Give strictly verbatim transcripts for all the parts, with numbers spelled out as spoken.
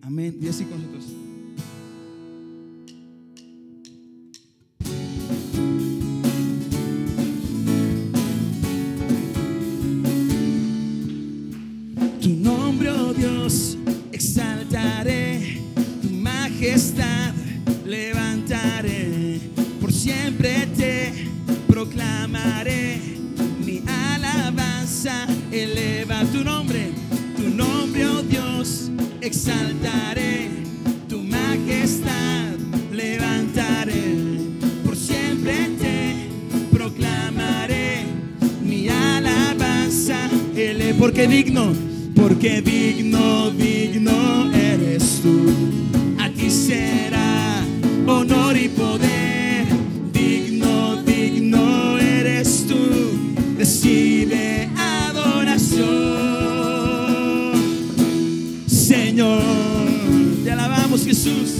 Amén. Y así con nosotros. Tu nombre, oh Dios, exaltaré, tu majestad levantaré, por siempre te proclamaré, mi alabanza eleva tu nombre, tu nombre, oh Dios, exaltaré, tu majestad levantaré, por siempre te proclamaré, mi alabanza eleva, porque digno, porque digno, digno eres tú, a ti será honor y poder, digno, digno eres tú, recibe adoración. Señor, te alabamos, Jesús.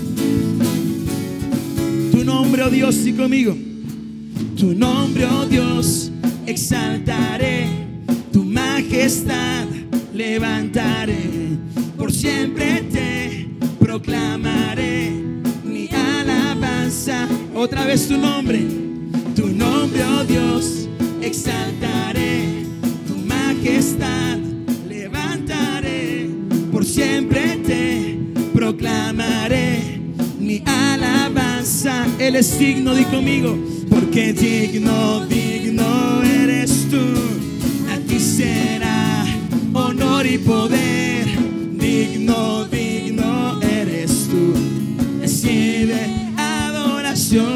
Tu nombre, oh Dios, y conmigo. Tu nombre, oh Dios, exaltaré, tu majestad levantaré, por siempre te proclamaré, mi alabanza. Otra vez tu nombre, tu nombre, oh Dios, exaltaré, tu majestad levantaré, por siempre te proclamaré, mi alabanza. Él es digno, di conmigo, porque digno, digno eres tú, a ti será honor y poder, digno, digno eres tú, recibe adoración.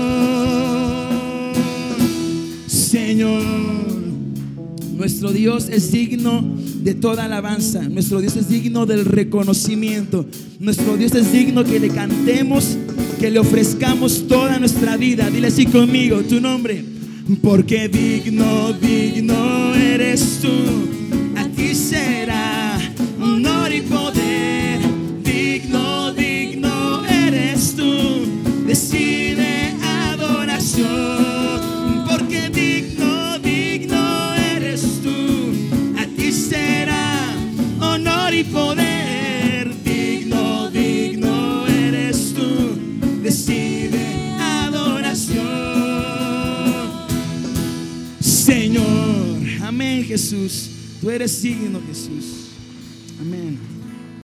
Señor, nuestro Dios es digno de toda alabanza, nuestro Dios es digno del reconocimiento, nuestro Dios es digno que le cantemos, que le ofrezcamos toda nuestra vida. Dile así conmigo, tu nombre, porque digno, digno eres tú, a ti será honor y poder, digno, digno eres tú, recibe adoración, porque digno, digno eres tú, a ti será honor y poder, digno, digno eres tú, recibe adoración. Señor, amén, Jesús. Tú eres digno, Jesús. Amén.